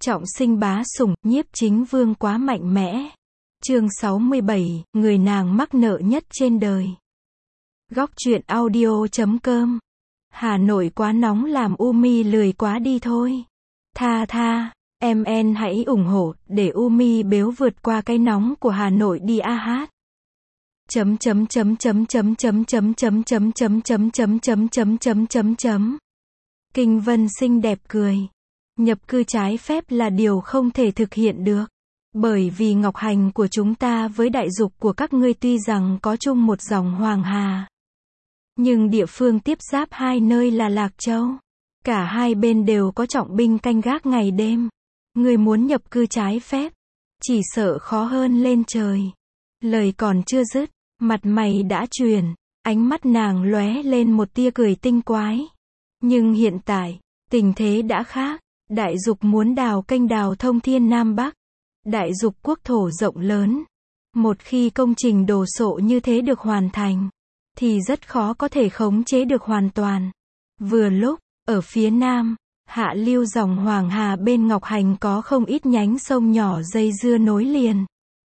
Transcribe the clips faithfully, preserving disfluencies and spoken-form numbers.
Trọng sinh bá sủng, nhiếp chính vương quá mạnh mẽ. Chương sáu mươi bảy, người nàng mắc nợ nhất trên đời. Góc truyện audio chấm com. Hà Nội quá nóng làm Umi lười quá đi thôi. Tha tha, em en hãy ủng hộ, để Umi bếu vượt qua cái nóng của Hà Nội đi a hát. Chấm chấm chấm chấm chấm chấm chấm chấm chấm chấm chấm chấm chấm chấm chấm chấm chấm. Kinh Vân xinh đẹp cười. Nhập cư trái phép là điều không thể thực hiện được. Bởi vì ngọc hành của chúng ta với đại dục của các ngươi tuy rằng có chung một dòng Hoàng Hà. Nhưng địa phương tiếp giáp hai nơi là Lạc Châu. Cả hai bên đều có trọng binh canh gác ngày đêm. Ngươi muốn nhập cư trái phép, chỉ sợ khó hơn lên trời. Lời còn chưa dứt, mặt mày đã chuyển, ánh mắt nàng lóe lên một tia cười tinh quái. Nhưng hiện tại, tình thế đã khác. Đại dục muốn đào kênh đào thông thiên Nam Bắc. Đại dục quốc thổ rộng lớn. Một khi công trình đồ sộ như thế được hoàn thành, thì rất khó có thể khống chế được hoàn toàn. Vừa lúc, ở phía Nam, hạ lưu dòng Hoàng Hà bên Ngọc Hành có không ít nhánh sông nhỏ dây dưa nối liền.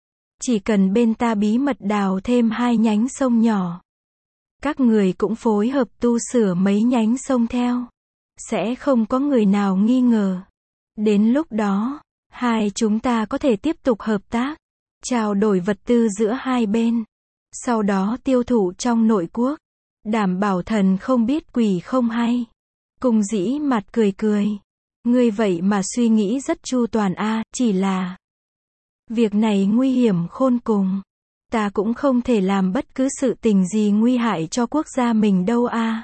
Chỉ cần bên ta bí mật đào thêm hai nhánh sông nhỏ, các người cũng phối hợp tu sửa mấy nhánh sông theo, sẽ không có người nào nghi ngờ. Đến lúc đó, hai chúng ta có thể tiếp tục hợp tác, trao đổi vật tư giữa hai bên, sau đó tiêu thụ trong nội quốc, đảm bảo thần không biết quỷ không hay. Cung Dĩ mặt cười cười. Ngươi vậy mà suy nghĩ rất chu toàn a, chỉ là việc này nguy hiểm khôn cùng. Ta cũng không thể làm bất cứ sự tình gì nguy hại cho quốc gia mình đâu a.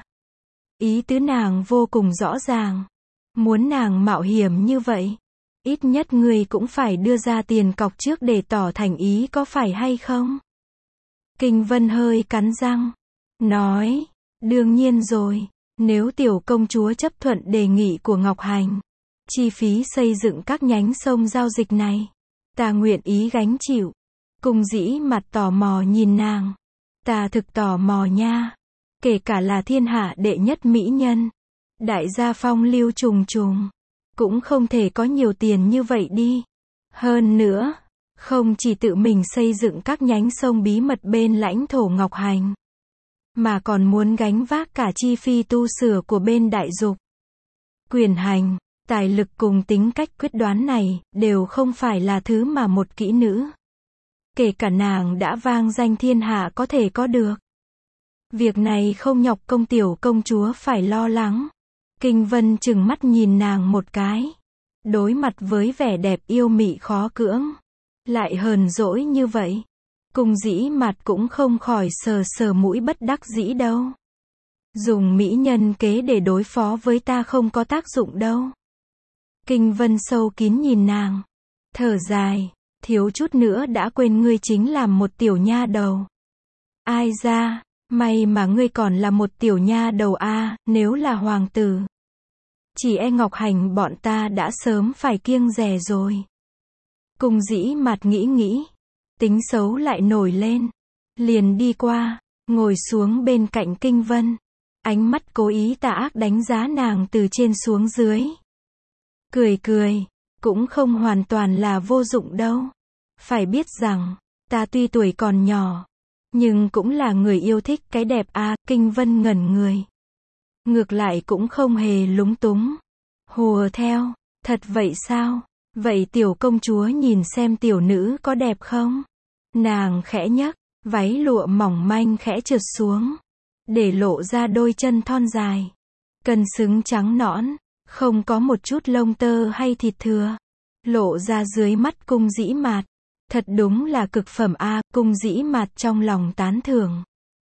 Ý tứ nàng vô cùng rõ ràng. Muốn nàng mạo hiểm như vậy, ít nhất ngươi cũng phải đưa ra tiền cọc trước để tỏ thành ý có phải hay không? Kinh Vân hơi cắn răng, nói, đương nhiên rồi, nếu tiểu công chúa chấp thuận đề nghị của Ngọc Hành, chi phí xây dựng các nhánh sông giao dịch này, ta nguyện ý gánh chịu. Cung Dĩ mặt tò mò nhìn nàng. Ta thực tò mò nha. Kể cả là thiên hạ đệ nhất mỹ nhân, đại gia phong lưu trùng trùng, cũng không thể có nhiều tiền như vậy đi. Hơn nữa, không chỉ tự mình xây dựng các nhánh sông bí mật bên lãnh thổ Ngọc Hành, mà còn muốn gánh vác cả chi phí tu sửa của bên đại dục. Quyền hành, tài lực cùng tính cách quyết đoán này, đều không phải là thứ mà một kỹ nữ, kể cả nàng đã vang danh thiên hạ có thể có được. Việc này không nhọc công tiểu công chúa phải lo lắng. Kinh Vân chừng mắt nhìn nàng một cái. Đối mặt với vẻ đẹp yêu mị khó cưỡng, lại hờn dỗi như vậy, Cung Dĩ mặt cũng không khỏi sờ sờ mũi bất đắc dĩ đâu. Dùng mỹ nhân kế để đối phó với ta không có tác dụng đâu. Kinh Vân sâu kín nhìn nàng, thở dài, thiếu chút nữa đã quên ngươi chính là một tiểu nha đầu. Ai ra, may mà ngươi còn là một tiểu nha đầu a, nếu là hoàng tử, chỉ e Ngọc Hành bọn ta đã sớm phải kiêng dè rồi. Cung Dĩ mặt nghĩ nghĩ, tính xấu lại nổi lên, liền đi qua, ngồi xuống bên cạnh Kinh Vân, ánh mắt cố ý tà ác đánh giá nàng từ trên xuống dưới. Cười cười, cũng không hoàn toàn là vô dụng đâu. Phải biết rằng, ta tuy tuổi còn nhỏ, nhưng cũng là người yêu thích cái đẹp a. À, Kinh Vân ngẩn người. Ngược lại cũng không hề lúng túng. Hùa theo, thật vậy sao? Vậy tiểu công chúa nhìn xem tiểu nữ có đẹp không? Nàng khẽ nhấc, váy lụa mỏng manh khẽ trượt xuống, để lộ ra đôi chân thon dài, cân xứng trắng nõn, không có một chút lông tơ hay thịt thừa, lộ ra dưới mắt Cung Dĩ mạt. Thật đúng là cực phẩm a. À, Cung Dĩ mặt trong lòng tán thưởng.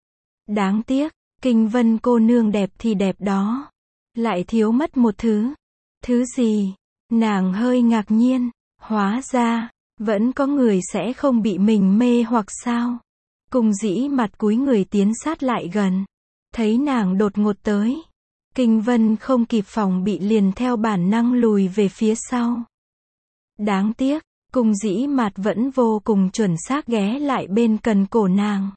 Đáng tiếc, Kinh Vân cô nương đẹp thì đẹp đó, lại thiếu mất một thứ. Thứ gì? Nàng hơi ngạc nhiên, hóa ra, vẫn có người sẽ không bị mình mê hoặc sao? Cung Dĩ mặt cúi người tiến sát lại gần, thấy nàng đột ngột tới, Kinh Vân không kịp phòng bị liền theo bản năng lùi về phía sau. Đáng tiếc, Cung Dĩ mặt vẫn vô cùng chuẩn xác ghé lại bên cần cổ nàng.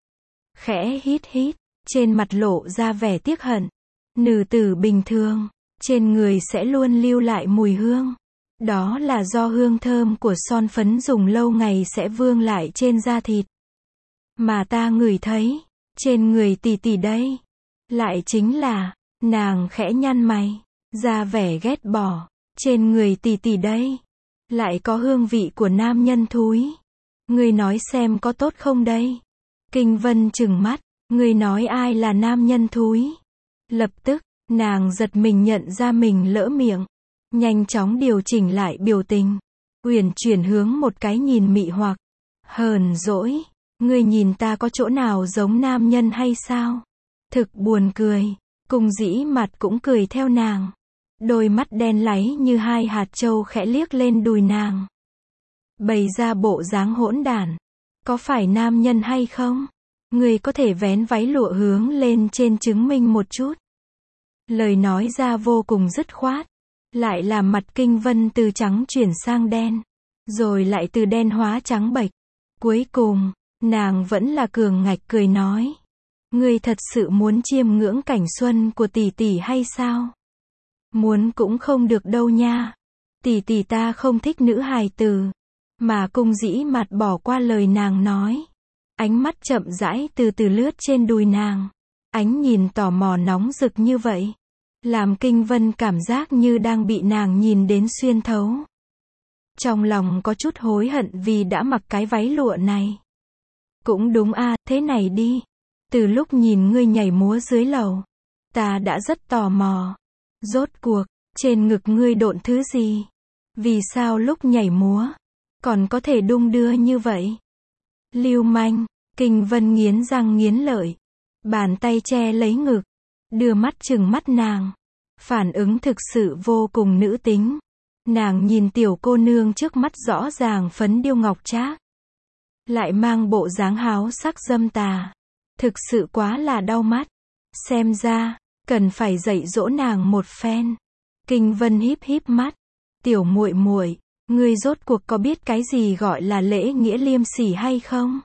Khẽ hít hít, trên mặt lộ ra vẻ tiếc hận. Nữ tử bình thường, trên người sẽ luôn lưu lại mùi hương. Đó là do hương thơm của son phấn dùng lâu ngày sẽ vương lại trên da thịt. Mà ta ngửi thấy, trên người tỷ tỷ đây, lại chính là, nàng khẽ nhăn mày, ra vẻ ghét bỏ, trên người tỷ tỷ đây, lại có hương vị của nam nhân thúi. Ngươi nói xem có tốt không đây? Kinh Vân trừng mắt, ngươi nói ai là nam nhân thúi? Lập tức, nàng giật mình nhận ra mình lỡ miệng, nhanh chóng điều chỉnh lại biểu tình, uyển chuyển hướng một cái nhìn mị hoặc, hờn dỗi, ngươi nhìn ta có chỗ nào giống nam nhân hay sao? Thực buồn cười, Cung Dĩ Mặt cũng cười theo nàng, đôi mắt đen láy như hai hạt châu khẽ liếc lên đùi nàng, bày ra bộ dáng hỗn đản, có phải nam nhân hay không? Ngươi có thể vén váy lụa hướng lên trên chứng minh một chút. Lời nói ra vô cùng dứt khoát, lại làm mặt Kinh Vân từ trắng chuyển sang đen, rồi lại từ đen hóa trắng bệch. Cuối cùng, nàng vẫn là cường ngạch cười nói, ngươi thật sự muốn chiêm ngưỡng cảnh xuân của tỷ tỷ hay sao? Muốn cũng không được đâu nha. Tỷ tỷ ta không thích nữ hài tử. Mà Cung Dĩ Mặt bỏ qua lời nàng nói, ánh mắt chậm rãi từ từ lướt trên đùi nàng, ánh nhìn tò mò nóng rực như vậy, làm Kinh Vân cảm giác như đang bị nàng nhìn đến xuyên thấu. Trong lòng có chút hối hận vì đã mặc cái váy lụa này. Cũng đúng a, thế này đi, từ lúc nhìn ngươi nhảy múa dưới lầu, ta đã rất tò mò. Rốt cuộc, trên ngực ngươi độn thứ gì? Vì sao lúc nhảy múa, còn có thể đung đưa như vậy? Lưu manh, Kinh Vân nghiến răng nghiến lợi, bàn tay che lấy ngực, đưa mắt chừng mắt nàng. Phản ứng thực sự vô cùng nữ tính. Nàng nhìn tiểu cô nương trước mắt rõ ràng phấn điêu ngọc trác, lại mang bộ dáng háo sắc dâm tà, thực sự quá là đau mắt. Xem ra, cần phải dạy dỗ nàng một phen. Kinh Vân híp híp mắt, tiểu muội muội, ngươi rốt cuộc có biết cái gì gọi là lễ nghĩa liêm sỉ hay không?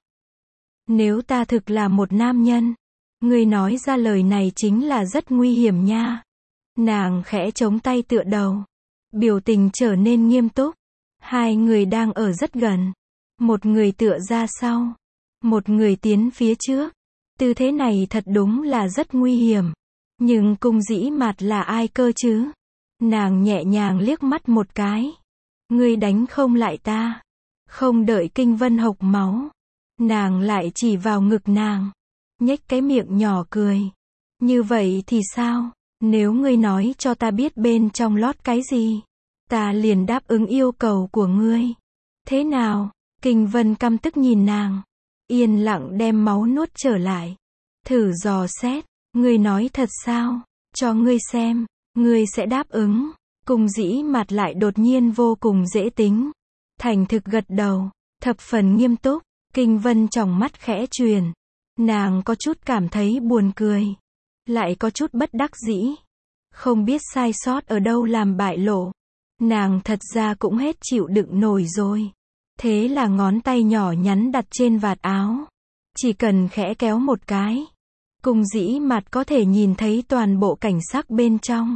Nếu ta thực là một nam nhân, ngươi nói ra lời này chính là rất nguy hiểm nha. Nàng khẽ chống tay tựa đầu, biểu tình trở nên nghiêm túc. Hai người đang ở rất gần, một người tựa ra sau, một người tiến phía trước. Tư thế này thật đúng là rất nguy hiểm. Nhưng Cung Dĩ Mặt là ai cơ chứ? Nàng nhẹ nhàng liếc mắt một cái. Ngươi đánh không lại ta. Không đợi Kinh Vân hộc máu, nàng lại chỉ vào ngực nàng, nhếch cái miệng nhỏ cười. Như vậy thì sao? Nếu ngươi nói cho ta biết bên trong lót cái gì, ta liền đáp ứng yêu cầu của ngươi. Thế nào? Kinh Vân căm tức nhìn nàng, yên lặng đem máu nuốt trở lại. Thử dò xét, ngươi nói thật sao? Cho ngươi xem, ngươi sẽ đáp ứng. Cung Dĩ Mặt lại đột nhiên vô cùng dễ tính, thành thực gật đầu, thập phần nghiêm túc. Kinh Vân tròng mắt khẽ chuyển, nàng có chút cảm thấy buồn cười, lại có chút bất đắc dĩ, không biết sai sót ở đâu làm bại lộ. Nàng thật ra cũng hết chịu đựng nổi rồi. Thế là ngón tay nhỏ nhắn đặt trên vạt áo, chỉ cần khẽ kéo một cái, Cung Dĩ Mặt có thể nhìn thấy toàn bộ cảnh sắc bên trong.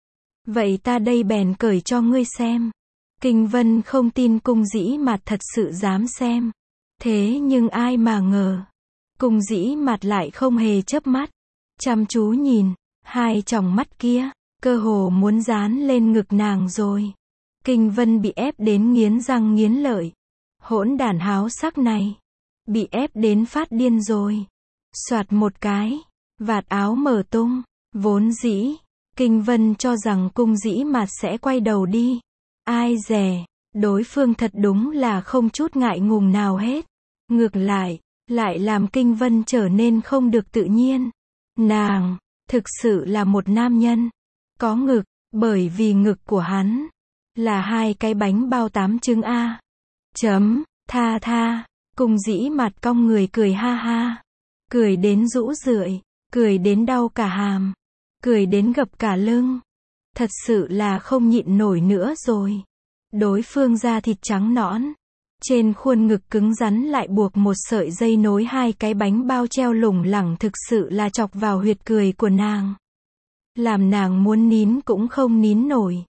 Vậy ta đây bèn cởi cho ngươi xem. Kinh Vân không tin Cung Dĩ Mặt thật sự dám xem. Thế nhưng ai mà ngờ, Cung Dĩ Mặt lại không hề chớp mắt, chăm chú nhìn, hai tròng mắt kia, cơ hồ muốn dán lên ngực nàng rồi. Kinh Vân bị ép đến nghiến răng nghiến lợi. Hỗn đản háo sắc này, bị ép đến phát điên rồi. Soạt một cái, vạt áo mở tung, vốn dĩ, Kinh Vân cho rằng Cung Dĩ Mặt sẽ quay đầu đi. Ai dè, đối phương thật đúng là không chút ngại ngùng nào hết. Ngược lại, lại làm Kinh Vân trở nên không được tự nhiên. Nàng, thực sự là một nam nhân, có ngực, bởi vì ngực của hắn, là hai cái bánh bao tám trứng A. Chấm, tha tha, Cung Dĩ Mặt cong người cười ha ha. Cười đến rũ rượi, cười đến đau cả hàm, cười đến gập cả lưng. Thật sự là không nhịn nổi nữa rồi. Đối phương da thịt trắng nõn, trên khuôn ngực cứng rắn lại buộc một sợi dây nối hai cái bánh bao treo lủng lẳng, thực sự là chọc vào huyệt cười của nàng, làm nàng muốn nín cũng không nín nổi.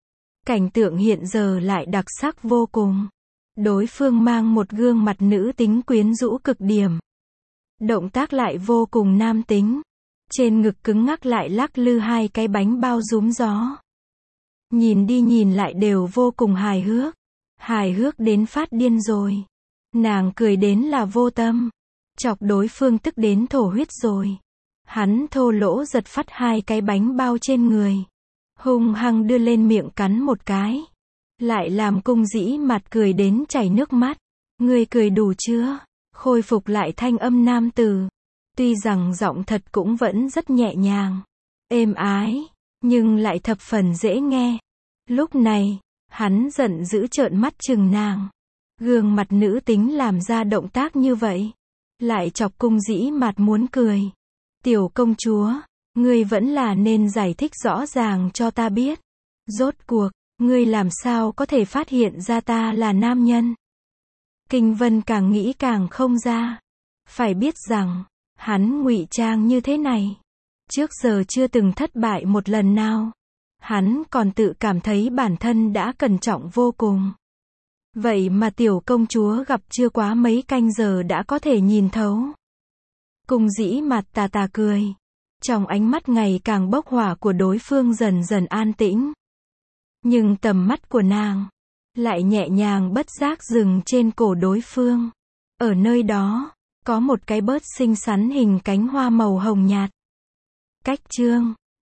Cảnh tượng hiện giờ lại đặc sắc vô cùng. Đối phương mang một gương mặt nữ tính quyến rũ cực điểm. Động tác lại vô cùng nam tính. Trên ngực cứng ngắc lại lắc lư hai cái bánh bao rúm gió. Nhìn đi nhìn lại đều vô cùng hài hước. Hài hước đến phát điên rồi. Nàng cười đến là vô tâm. Chọc đối phương tức đến thổ huyết rồi. Hắn thô lỗ giật phắt hai cái bánh bao trên người. Hung hăng đưa lên miệng cắn một cái. Lại làm Cung Dĩ Mạt cười đến chảy nước mắt. Ngươi cười đủ chưa? Khôi phục lại thanh âm nam tử. Tuy rằng giọng thật cũng vẫn rất nhẹ nhàng, êm ái, nhưng lại thập phần dễ nghe. Lúc này, hắn giận dữ trợn mắt chừng nàng. Gương mặt nữ tính làm ra động tác như vậy. Lại chọc Cung Dĩ Mạt muốn cười. Tiểu công chúa, ngươi vẫn là nên giải thích rõ ràng cho ta biết. Rốt cuộc, ngươi làm sao có thể phát hiện ra ta là nam nhân? Kinh Vân càng nghĩ càng không ra. Phải biết rằng, hắn ngụy trang như thế này, trước giờ chưa từng thất bại một lần nào. Hắn còn tự cảm thấy bản thân đã cẩn trọng vô cùng. Vậy mà tiểu công chúa gặp chưa quá mấy canh giờ đã có thể nhìn thấu. Cung Dĩ Mạt tà tà cười. Trong ánh mắt ngày càng bốc hỏa của đối phương dần dần an tĩnh. Nhưng tầm mắt của nàng lại nhẹ nhàng bất giác dừng trên cổ đối phương. Ở nơi đó, có một cái bớt xinh xắn hình cánh hoa màu hồng nhạt. Cách chương